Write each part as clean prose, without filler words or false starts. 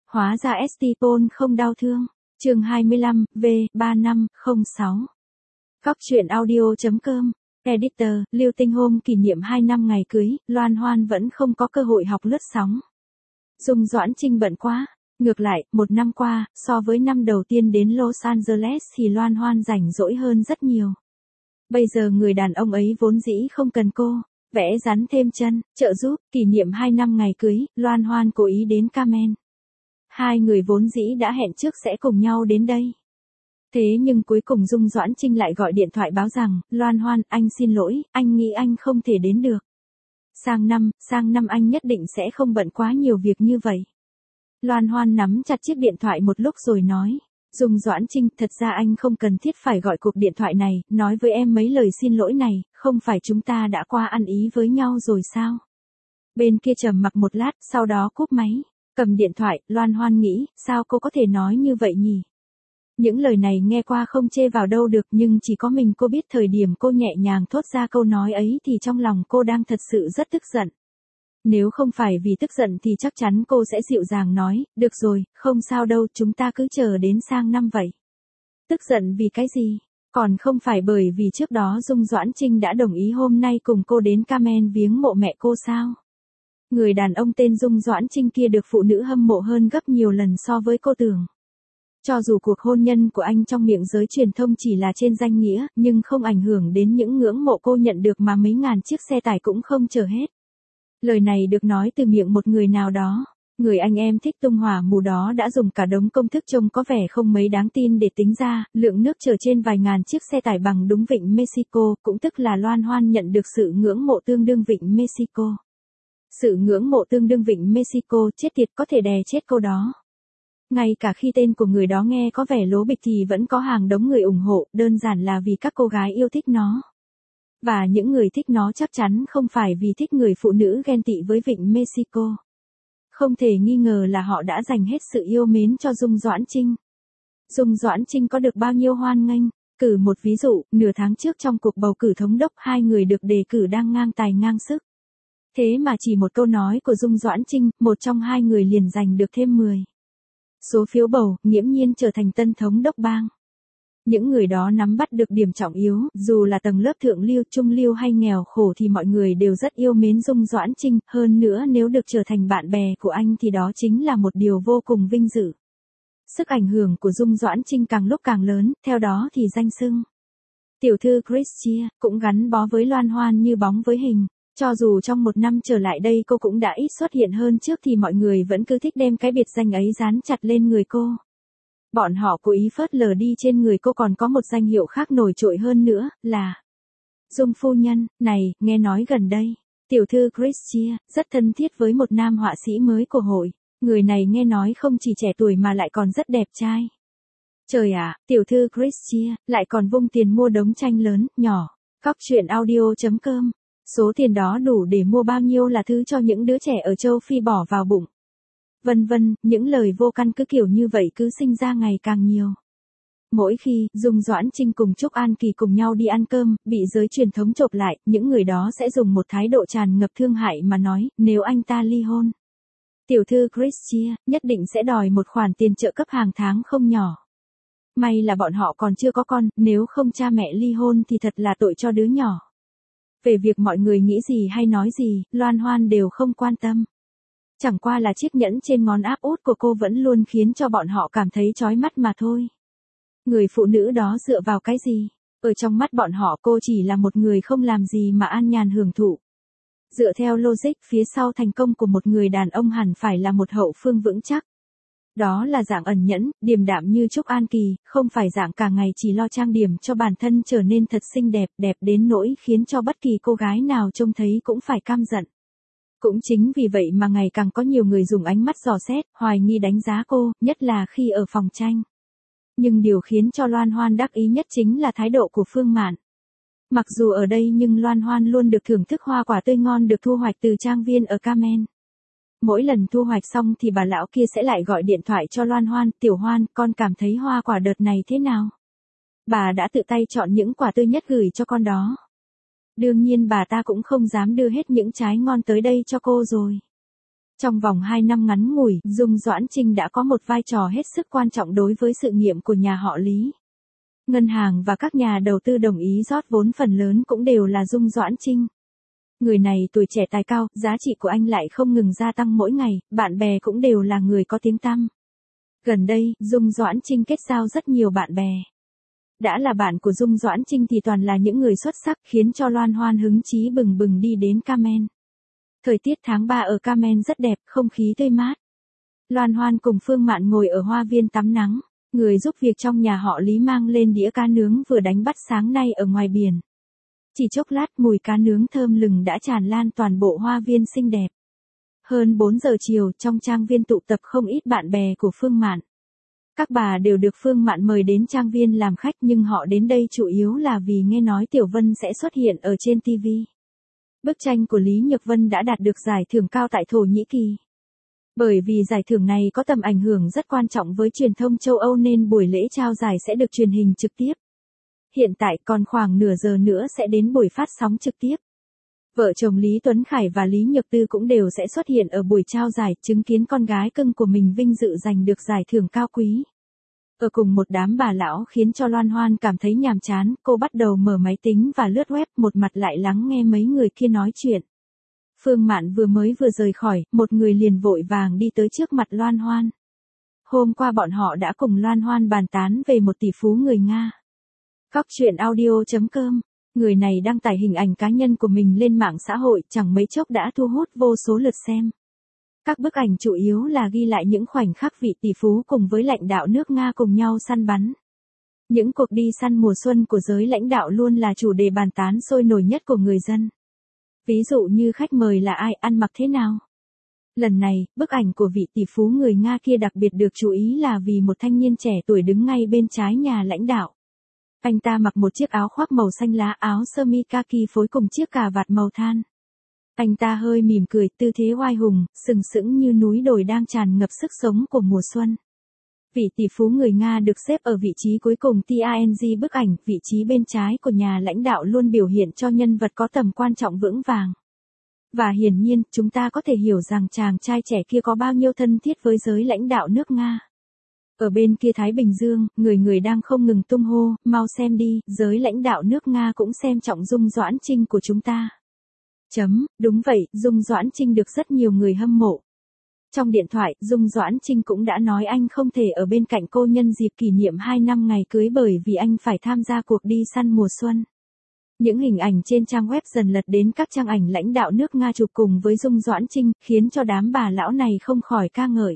Hóa ra Stephen không đau thương. Chương 25, V3506. Góc truyện audio.com. Editor, Lưu Tinh hôm kỷ niệm 2 năm ngày cưới, Loan Hoan vẫn không có cơ hội học lướt sóng. Dung Doãn Trinh bận quá. Ngược lại, 1 năm qua, so với năm đầu tiên đến Los Angeles thì Loan Hoan rảnh rỗi hơn rất nhiều. Bây giờ người đàn ông ấy vốn dĩ không cần cô, vẽ rắn thêm chân, trợ giúp, kỷ niệm 2 năm ngày cưới, Loan Hoan cố ý đến Carmen. Hai người vốn dĩ đã hẹn trước sẽ cùng nhau đến đây. Thế nhưng cuối cùng Dung Doãn Trinh lại gọi điện thoại báo rằng, Loan Hoan, anh xin lỗi, anh nghĩ anh không thể đến được. Sang năm anh nhất định sẽ không bận quá nhiều việc như vậy. Loan Hoan nắm chặt chiếc điện thoại một lúc rồi nói, Dung Doãn Trinh, thật ra anh không cần thiết phải gọi cuộc điện thoại này, nói với em mấy lời xin lỗi này, không phải chúng ta đã qua ăn ý với nhau rồi sao? Bên kia trầm mặc một lát, sau đó cúp máy, cầm điện thoại, Loan Hoan nghĩ, sao cô có thể nói như vậy nhỉ? Những lời này nghe qua không chê vào đâu được, nhưng chỉ có mình cô biết thời điểm cô nhẹ nhàng thốt ra câu nói ấy thì trong lòng cô đang thật sự rất tức giận. Nếu không phải vì tức giận thì chắc chắn cô sẽ dịu dàng nói, được rồi, không sao đâu, chúng ta cứ chờ đến sang năm vậy. Tức giận vì cái gì? Còn không phải bởi vì trước đó Dung Doãn Trinh đã đồng ý hôm nay cùng cô đến Carmen viếng mộ mẹ cô sao? Người đàn ông tên Dung Doãn Trinh kia được phụ nữ hâm mộ hơn gấp nhiều lần so với cô tưởng. Cho dù cuộc hôn nhân của anh trong miệng giới truyền thông chỉ là trên danh nghĩa, nhưng không ảnh hưởng đến những ngưỡng mộ cô nhận được mà mấy ngàn chiếc xe tải cũng không chở hết. Lời này được nói từ miệng một người nào đó. Người anh em thích tung hỏa mù đó đã dùng cả đống công thức trông có vẻ không mấy đáng tin để tính ra, lượng nước chở trên vài ngàn chiếc xe tải bằng đúng vịnh Mexico, cũng tức là Loan Hoan nhận được sự ngưỡng mộ tương đương vịnh Mexico. Sự ngưỡng mộ tương đương vịnh Mexico, chết tiệt, có thể đè chết cô đó. Ngay cả khi tên của người đó nghe có vẻ lố bịch thì vẫn có hàng đống người ủng hộ, đơn giản là vì các cô gái yêu thích nó. Và những người thích nó chắc chắn không phải vì thích người phụ nữ ghen tị với vịnh Mexico. Không thể nghi ngờ là họ đã dành hết sự yêu mến cho Dung Doãn Trinh. Dung Doãn Trinh có được bao nhiêu hoan nghênh? Cử một ví dụ, nửa tháng trước trong cuộc bầu cử thống đốc, hai người được đề cử đang ngang tài ngang sức. Thế mà chỉ một câu nói của Dung Doãn Trinh, một trong hai người liền giành được thêm 10 số phiếu bầu, nghiễm nhiên trở thành tân thống đốc bang. Những người đó nắm bắt được điểm trọng yếu, dù là tầng lớp thượng lưu, trung lưu hay nghèo khổ thì mọi người đều rất yêu mến Dung Doãn Trinh, hơn nữa nếu được trở thành bạn bè của anh thì đó chính là một điều vô cùng vinh dự. Sức ảnh hưởng của Dung Doãn Trinh càng lúc càng lớn, theo đó thì danh xưng tiểu thư Christie cũng gắn bó với Loan Hoan như bóng với hình. Cho dù trong 1 năm trở lại đây cô cũng đã ít xuất hiện hơn trước thì mọi người vẫn cứ thích đem cái biệt danh ấy dán chặt lên người cô. Bọn họ cố ý phớt lờ đi trên người cô còn có một danh hiệu khác nổi trội hơn nữa, là Dung phu nhân. Này, nghe nói gần đây, tiểu thư Christie rất thân thiết với một nam họa sĩ mới của hội. Người này nghe nói không chỉ trẻ tuổi mà lại còn rất đẹp trai. Trời ạ, tiểu thư Christie lại còn vung tiền mua đống tranh lớn, nhỏ. Góc truyện audio.com. Số tiền đó đủ để mua bao nhiêu là thứ cho những đứa trẻ ở châu Phi bỏ vào bụng. Vân vân, những lời vô căn cứ kiểu như vậy cứ sinh ra ngày càng nhiều. Mỗi khi Dung Doãn Trinh cùng Trúc An Kỳ cùng nhau đi ăn cơm, bị giới truyền thống chộp lại, những người đó sẽ dùng một thái độ tràn ngập thương hại mà nói, nếu anh ta ly hôn, tiểu thư Christie nhất định sẽ đòi một khoản tiền trợ cấp hàng tháng không nhỏ. May là bọn họ còn chưa có con, nếu không cha mẹ ly hôn thì thật là tội cho đứa nhỏ. Về việc mọi người nghĩ gì hay nói gì, Loan Hoan đều không quan tâm. Chẳng qua là chiếc nhẫn trên ngón áp út của cô vẫn luôn khiến cho bọn họ cảm thấy chói mắt mà thôi. Người phụ nữ đó dựa vào cái gì? Ở trong mắt bọn họ cô chỉ là một người không làm gì mà an nhàn hưởng thụ. Dựa theo logic, phía sau thành công của một người đàn ông hẳn phải là một hậu phương vững chắc. Đó là dạng ẩn nhẫn, điềm đạm như Trúc An Kỳ, không phải dạng cả ngày chỉ lo trang điểm cho bản thân trở nên thật xinh đẹp, đẹp đến nỗi khiến cho bất kỳ cô gái nào trông thấy cũng phải căm giận. Cũng chính vì vậy mà ngày càng có nhiều người dùng ánh mắt dò xét, hoài nghi đánh giá cô, nhất là khi ở phòng tranh. Nhưng điều khiến cho Loan Hoan đắc ý nhất chính là thái độ của Phương Mạn. Mặc dù ở đây nhưng Loan Hoan luôn được thưởng thức hoa quả tươi ngon được thu hoạch từ trang viên ở Carmen. Mỗi lần thu hoạch xong thì bà lão kia sẽ lại gọi điện thoại cho Loan Hoan, tiểu Hoan, con cảm thấy hoa quả đợt này thế nào? Bà đã tự tay chọn những quả tươi nhất gửi cho con đó. Đương nhiên bà ta cũng không dám đưa hết những trái ngon tới đây cho cô rồi. Trong vòng 2 năm ngắn ngủi, Dung Doãn Trinh đã có một vai trò hết sức quan trọng đối với sự nghiệp của nhà họ Lý. Ngân hàng và các nhà đầu tư đồng ý rót vốn phần lớn cũng đều là Dung Doãn Trinh. Người này tuổi trẻ tài cao, giá trị của anh lại không ngừng gia tăng mỗi ngày, bạn bè cũng đều là người có tiếng tăm. Gần đây, Dung Doãn Trinh kết giao rất nhiều bạn bè. Đã là bạn của Dung Doãn Trinh thì toàn là những người xuất sắc, khiến cho Loan Hoan hứng chí bừng bừng đi đến Carmen. Thời tiết tháng 3 ở Carmen rất đẹp, không khí tươi mát. Loan Hoan cùng Phương Mạn ngồi ở hoa viên tắm nắng, người giúp việc trong nhà họ Lý mang lên đĩa cá nướng vừa đánh bắt sáng nay ở ngoài biển. Chỉ chốc lát mùi cá nướng thơm lừng đã tràn lan toàn bộ hoa viên xinh đẹp. Hơn 4 giờ chiều, trong trang viên tụ tập không ít bạn bè của Phương Mạn. Các bà đều được Phương Mạn mời đến trang viên làm khách, nhưng họ đến đây chủ yếu là vì nghe nói Tiểu Vân sẽ xuất hiện ở trên TV. Bức tranh của Lý Nhược Vân đã đạt được giải thưởng cao tại Thổ Nhĩ Kỳ. Bởi vì giải thưởng này có tầm ảnh hưởng rất quan trọng với truyền thông châu Âu nên buổi lễ trao giải sẽ được truyền hình trực tiếp. Hiện tại còn khoảng nửa giờ nữa sẽ đến buổi phát sóng trực tiếp. Vợ chồng Lý Tuấn Khải và Lý Nhược Tư cũng đều sẽ xuất hiện ở buổi trao giải, chứng kiến con gái cưng của mình vinh dự giành được giải thưởng cao quý. Ở cùng một đám bà lão khiến cho Loan Hoan cảm thấy nhàm chán, cô bắt đầu mở máy tính và lướt web, một mặt lại lắng nghe mấy người kia nói chuyện. Phương Mạn vừa rời khỏi, một người liền vội vàng đi tới trước mặt Loan Hoan. Hôm qua bọn họ đã cùng Loan Hoan bàn tán về một tỷ phú người Nga. Góc truyện audio.com. Người này đăng tải hình ảnh cá nhân của mình lên mạng xã hội, chẳng mấy chốc đã thu hút vô số lượt xem. Các bức ảnh chủ yếu là ghi lại những khoảnh khắc vị tỷ phú cùng với lãnh đạo nước Nga cùng nhau săn bắn. Những cuộc đi săn mùa xuân của giới lãnh đạo luôn là chủ đề bàn tán sôi nổi nhất của người dân. Ví dụ như khách mời là ai, ăn mặc thế nào. Lần này, bức ảnh của vị tỷ phú người Nga kia đặc biệt được chú ý là vì một thanh niên trẻ tuổi đứng ngay bên trái nhà lãnh đạo. Anh ta mặc một chiếc áo khoác màu xanh lá, áo sơ mi kaki phối cùng chiếc cà vạt màu than. Anh ta hơi mỉm cười, tư thế oai hùng, sừng sững như núi đồi đang tràn ngập sức sống của mùa xuân. Vị tỷ phú người Nga được xếp ở vị trí cuối cùng TANG bức ảnh, vị trí bên trái của nhà lãnh đạo luôn biểu hiện cho nhân vật có tầm quan trọng vững vàng. Và hiển nhiên, chúng ta có thể hiểu rằng chàng trai trẻ kia có bao nhiêu thân thiết với giới lãnh đạo nước Nga. Ở bên kia Thái Bình Dương, người người đang không ngừng tung hô, mau xem đi, giới lãnh đạo nước Nga cũng xem trọng Dung Doãn Trinh của chúng ta. Đúng vậy, Dung Doãn Trinh được rất nhiều người hâm mộ. Trong điện thoại, Dung Doãn Trinh cũng đã nói anh không thể ở bên cạnh cô nhân dịp kỷ niệm 2 năm ngày cưới bởi vì anh phải tham gia cuộc đi săn mùa xuân. Những hình ảnh trên trang web dần lật đến các trang ảnh lãnh đạo nước Nga chụp cùng với Dung Doãn Trinh, khiến cho đám bà lão này không khỏi ca ngợi.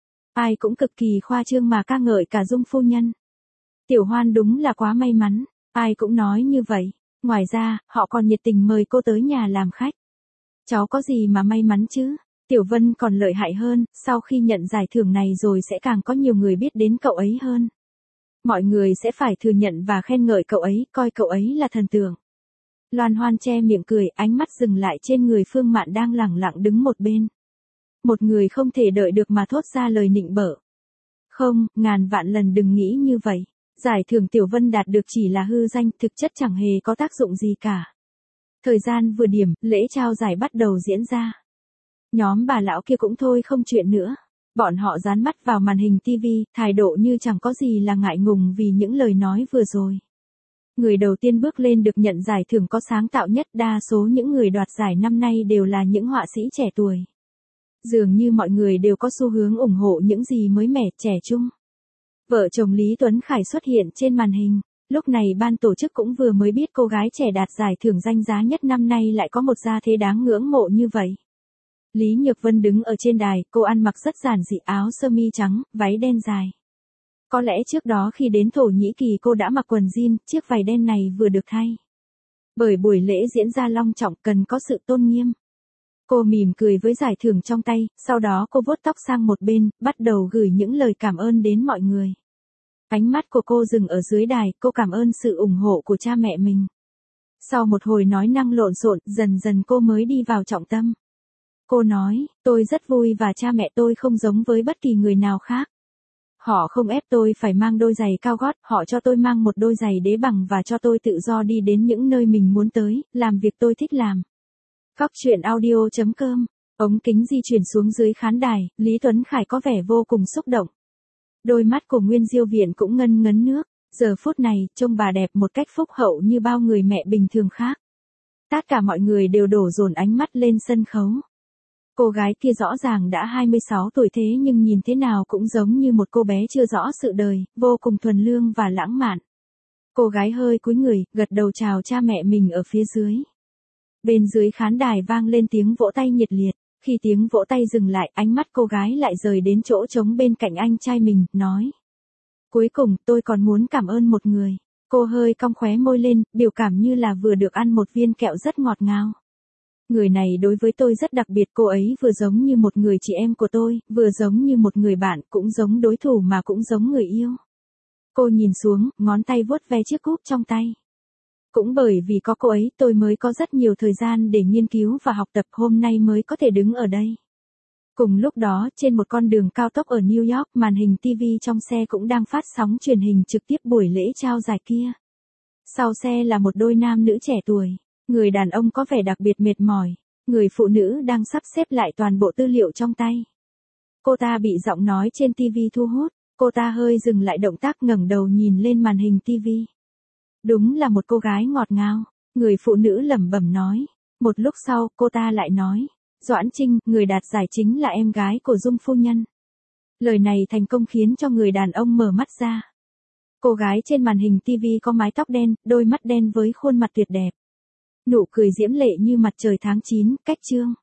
Ai cũng cực kỳ khoa trương mà ca ngợi cả Dung phu nhân. Tiểu Hoan đúng là quá may mắn, ai cũng nói như vậy. Ngoài ra, họ còn nhiệt tình mời cô tới nhà làm khách. Cháu có gì mà may mắn chứ? Tiểu Vân còn lợi hại hơn, sau khi nhận giải thưởng này rồi sẽ càng có nhiều người biết đến cậu ấy hơn. Mọi người sẽ phải thừa nhận và khen ngợi cậu ấy, coi cậu ấy là thần tượng. Loan Hoan che miệng cười, ánh mắt dừng lại trên người Phương Mạn đang lẳng lặng đứng một bên. Một người không thể đợi được mà thốt ra lời nịnh bợ. Không, ngàn vạn lần đừng nghĩ như vậy. Giải thưởng Tiểu Vân đạt được chỉ là hư danh, thực chất chẳng hề có tác dụng gì cả. Thời gian vừa điểm, lễ trao giải bắt đầu diễn ra. Nhóm bà lão kia cũng thôi không chuyện nữa. Bọn họ dán mắt vào màn hình TV, thái độ như chẳng có gì là ngại ngùng vì những lời nói vừa rồi. Người đầu tiên bước lên được nhận giải thưởng có sáng tạo nhất, đa số những người đoạt giải năm nay đều là những họa sĩ trẻ tuổi. Dường như mọi người đều có xu hướng ủng hộ những gì mới mẻ, trẻ trung. Vợ chồng Lý Tuấn Khải xuất hiện trên màn hình. Lúc này ban tổ chức cũng vừa mới biết cô gái trẻ đạt giải thưởng danh giá nhất năm nay lại có một gia thế đáng ngưỡng mộ như vậy. Lý Nhược Vân đứng ở trên đài, cô ăn mặc rất giản dị, áo sơ mi trắng, váy đen dài. Có lẽ trước đó khi đến Thổ Nhĩ Kỳ cô đã mặc quần jean, chiếc váy đen này vừa được thay. Bởi buổi lễ diễn ra long trọng cần có sự tôn nghiêm. Cô mỉm cười với giải thưởng trong tay, sau đó cô vuốt tóc sang một bên, bắt đầu gửi những lời cảm ơn đến mọi người. Ánh mắt của cô dừng ở dưới đài, cô cảm ơn sự ủng hộ của cha mẹ mình. Sau một hồi nói năng lộn xộn, dần dần cô mới đi vào trọng tâm. Cô nói, tôi rất vui và cha mẹ tôi không giống với bất kỳ người nào khác. Họ không ép tôi phải mang đôi giày cao gót, họ cho tôi mang một đôi giày đế bằng và cho tôi tự do đi đến những nơi mình muốn tới, làm việc tôi thích làm. Góc truyện audio.com Ống kính di chuyển xuống dưới khán đài, Lý Tuấn Khải có vẻ vô cùng xúc động. Đôi mắt của Nguyên Diêu Viện cũng ngân ngấn nước, giờ phút này, trông bà đẹp một cách phúc hậu như bao người mẹ bình thường khác. Tất cả mọi người đều đổ dồn ánh mắt lên sân khấu. Cô gái kia rõ ràng đã 26 tuổi thế nhưng nhìn thế nào cũng giống như một cô bé chưa rõ sự đời, vô cùng thuần lương và lãng mạn. Cô gái hơi cúi người, gật đầu chào cha mẹ mình ở phía dưới. Bên dưới khán đài vang lên tiếng vỗ tay nhiệt liệt. Khi tiếng vỗ tay dừng lại, ánh mắt cô gái lại rời đến chỗ trống bên cạnh anh trai mình, nói. Cuối cùng, tôi còn muốn cảm ơn một người. Cô hơi cong khóe môi lên, biểu cảm như là vừa được ăn một viên kẹo rất ngọt ngào. Người này đối với tôi rất đặc biệt, cô ấy vừa giống như một người chị em của tôi, vừa giống như một người bạn, cũng giống đối thủ mà cũng giống người yêu. Cô nhìn xuống, ngón tay vuốt ve chiếc cúp trong tay. Cũng bởi vì có cô ấy tôi mới có rất nhiều thời gian để nghiên cứu và học tập, hôm nay mới có thể đứng ở đây. Cùng lúc đó, trên một con đường cao tốc ở New York, màn hình TV trong xe cũng đang phát sóng truyền hình trực tiếp buổi lễ trao giải kia. Sau xe là một đôi nam nữ trẻ tuổi. Người đàn ông có vẻ đặc biệt mệt mỏi. Người phụ nữ đang sắp xếp lại toàn bộ tư liệu trong tay. Cô ta bị giọng nói trên TV thu hút. Cô ta hơi dừng lại động tác, ngẩng đầu nhìn lên màn hình TV. Đúng là một cô gái ngọt ngào. Người phụ nữ lẩm bẩm nói. Một lúc sau, cô ta lại nói. Doãn Trinh, người đạt giải chính là em gái của Dung phu nhân. Lời này thành công khiến cho người đàn ông mở mắt ra. Cô gái trên màn hình TV có mái tóc đen, đôi mắt đen với khuôn mặt tuyệt đẹp. Nụ cười diễm lệ như mặt trời tháng 9, cách chương.